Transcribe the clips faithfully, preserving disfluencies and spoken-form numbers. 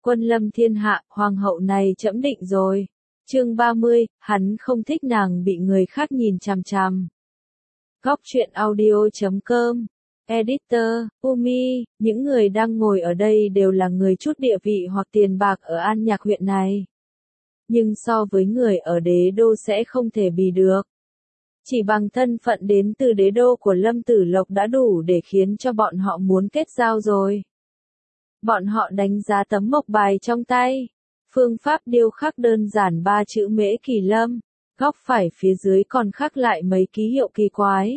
Quân lâm thiên hạ, hoàng hậu này trẫm định rồi. Chương ba mươi, hắn không thích nàng bị người khác nhìn chằm chằm. Góc truyện audio chấm com. Editor, Umi, những người đang ngồi ở đây đều là người chút địa vị hoặc tiền bạc ở An Nhạc huyện này. Nhưng so với người ở đế đô sẽ không thể bì được. Chỉ bằng thân phận đến từ đế đô của Lâm Tử Lộc đã đủ để khiến cho bọn họ muốn kết giao rồi. Bọn họ đánh giá tấm mộc bài trong tay. Phương pháp điêu khắc đơn giản ba chữ Mễ Kỳ Lâm, góc phải phía dưới còn khắc lại mấy ký hiệu kỳ quái.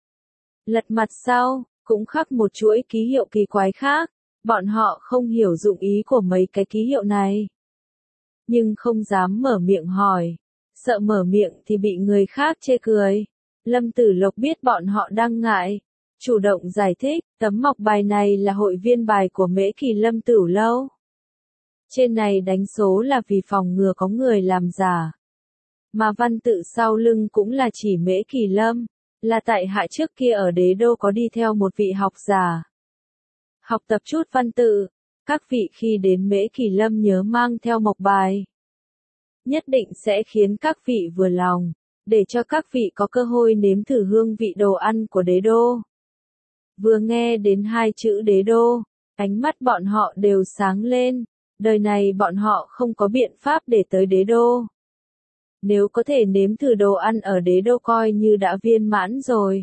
Lật mặt sau, cũng khắc một chuỗi ký hiệu kỳ quái khác, bọn họ không hiểu dụng ý của mấy cái ký hiệu này. Nhưng không dám mở miệng hỏi, sợ mở miệng thì bị người khác chê cười. Lâm Tử Lộc biết bọn họ đang ngại, chủ động giải thích, tấm mộc bài này là hội viên bài của Mễ Kỳ Lâm Tửu Lâu. Trên này đánh số là vì phòng ngừa có người làm giả. Mà văn tự sau lưng cũng là chỉ Mễ Kỳ Lâm, là tại hạ trước kia ở đế đô có đi theo một vị học giả. Học tập chút văn tự, các vị khi đến Mễ Kỳ Lâm nhớ mang theo mộc bài. Nhất định sẽ khiến các vị vừa lòng, để cho các vị có cơ hội nếm thử hương vị đồ ăn của đế đô. Vừa nghe đến hai chữ đế đô, ánh mắt bọn họ đều sáng lên. Đời này bọn họ không có biện pháp để tới đế đô. Nếu có thể nếm thử đồ ăn ở đế đô coi như đã viên mãn rồi.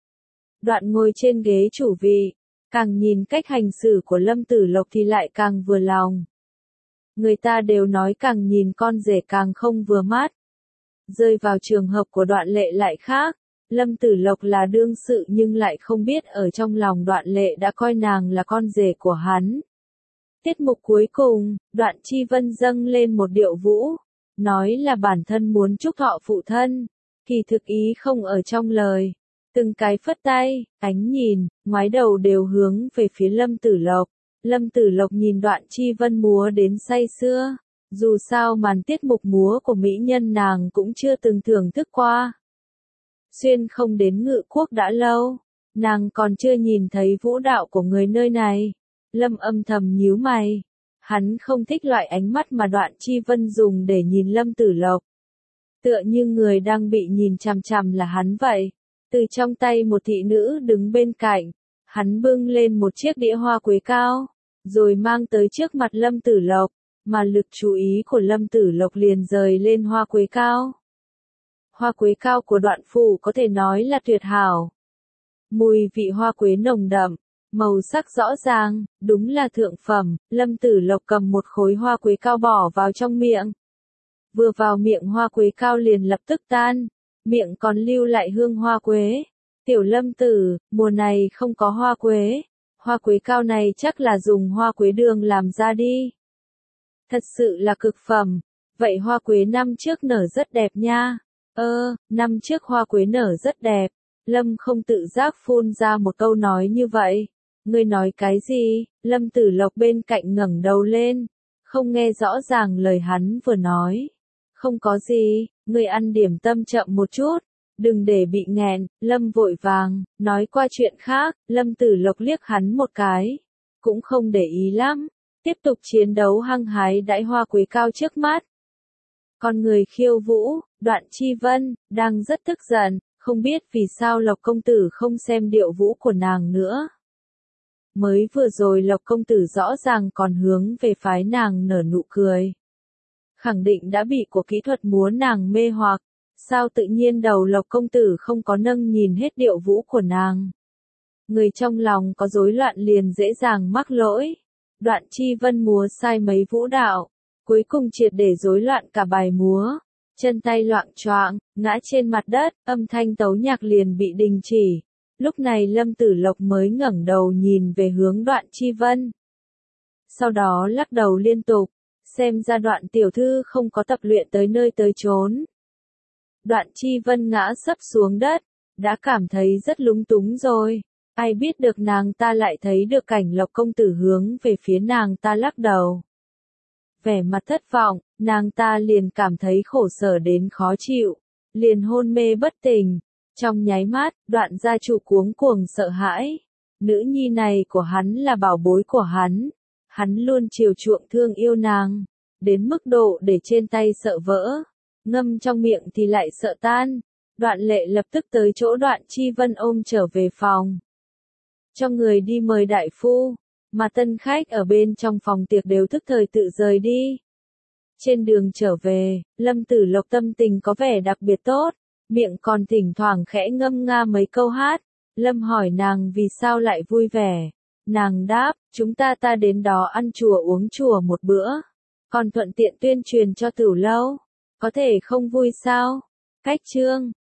Đoạn ngồi trên ghế chủ vị, càng nhìn cách hành xử của Lâm Tử Lộc thì lại càng vừa lòng. Người ta đều nói càng nhìn con rể càng không vừa mắt. Rơi vào trường hợp của Đoạn Lệ lại khác. Lâm Tử Lộc là đương sự nhưng lại không biết ở trong lòng Đoạn Lệ đã coi nàng là con rể của hắn. Tiết mục cuối cùng, Đoạn Chi Vân dâng lên một điệu vũ, nói là bản thân muốn chúc thọ phụ thân, kỳ thực ý không ở trong lời. Từng cái phất tay, ánh nhìn, ngoái đầu đều hướng về phía Lâm Tử Lộc. Lâm Tử Lộc nhìn Đoạn Chi Vân múa đến say sưa, dù sao màn tiết mục múa của mỹ nhân nàng cũng chưa từng thưởng thức qua. Xuyên không đến Ngự Quốc đã lâu, nàng còn chưa nhìn thấy vũ đạo của người nơi này. Lâm âm thầm nhíu mày. Hắn không thích loại ánh mắt mà Đoạn Chi Vân dùng để nhìn Lâm Tử Lộc. Tựa như người đang bị nhìn chằm chằm là hắn vậy. Từ trong tay một thị nữ đứng bên cạnh, hắn bưng lên một chiếc đĩa hoa quế cao, rồi mang tới trước mặt Lâm Tử Lộc, mà lực chú ý của Lâm Tử Lộc liền rời lên hoa quế cao. Hoa quế cao của Đoạn phủ có thể nói là tuyệt hảo. Mùi vị hoa quế nồng đậm. Màu sắc rõ ràng, đúng là thượng phẩm. Lâm Tử Lộc cầm một khối hoa quế cao bỏ vào trong miệng. Vừa vào miệng hoa quế cao liền lập tức tan, miệng còn lưu lại hương hoa quế. Tiểu Lâm Tử, mùa này không có hoa quế, hoa quế cao này chắc là dùng hoa quế đường làm ra đi. Thật sự là cực phẩm, vậy hoa quế năm trước nở rất đẹp nha. Ơ, năm trước hoa quế nở rất đẹp. Lâm không tự giác phun ra một câu nói như vậy. Ngươi nói cái gì? Lâm Tử Lộc bên cạnh ngẩng đầu lên, không nghe rõ ràng lời hắn vừa nói. Không có gì, ngươi ăn điểm tâm chậm một chút, đừng để bị nghẹn. Lâm vội vàng, nói qua chuyện khác. Lâm Tử Lộc liếc hắn một cái, cũng không để ý lắm, tiếp tục chiến đấu hăng hái đãi hoa quế cao trước mắt. Con người khiêu vũ, Đoạn Chi Vân, đang rất tức giận, không biết vì sao Lộc công tử không xem điệu vũ của nàng nữa. Mới vừa rồi Lộc công tử rõ ràng còn hướng về phái nàng nở nụ cười. Khẳng định đã bị của kỹ thuật múa nàng mê hoặc, sao tự nhiên đầu Lộc công tử không có nâng nhìn hết điệu vũ của nàng. Người trong lòng có rối loạn liền dễ dàng mắc lỗi. Đoạn Chi Vân múa sai mấy vũ đạo, cuối cùng triệt để rối loạn cả bài múa. Chân tay loạng choạng, ngã trên mặt đất, âm thanh tấu nhạc liền bị đình chỉ. Lúc này Lâm Tử Lộc mới ngẩng đầu nhìn về hướng Đoạn Chi Vân. Sau đó lắc đầu liên tục, xem ra Đoạn tiểu thư không có tập luyện tới nơi tới chốn. Đoạn Chi Vân ngã sấp xuống đất, đã cảm thấy rất lúng túng rồi. Ai biết được nàng ta lại thấy được cảnh Lộc công tử hướng về phía nàng ta lắc đầu. Vẻ mặt thất vọng, nàng ta liền cảm thấy khổ sở đến khó chịu, liền hôn mê bất tỉnh. Trong nháy mắt, Đoạn gia chủ cuống cuồng sợ hãi. Nữ nhi này của hắn là bảo bối của hắn. Hắn luôn chiều chuộng thương yêu nàng, đến mức độ để trên tay sợ vỡ, ngâm trong miệng thì lại sợ tan. Đoạn Lệ lập tức tới chỗ Đoạn Chi Vân ôm trở về phòng. Cho người đi mời đại phu, mà tân khách ở bên trong phòng tiệc đều thức thời tự rời đi. Trên đường trở về, Lâm Tử Lộc tâm tình có vẻ đặc biệt tốt, miệng còn thỉnh thoảng khẽ ngâm nga mấy câu hát. Lâm hỏi nàng vì sao lại vui vẻ. Nàng đáp, chúng ta ta đến đó ăn chùa uống chùa một bữa, còn thuận tiện tuyên truyền cho Tửu lâu. Có thể không vui sao? Cách chương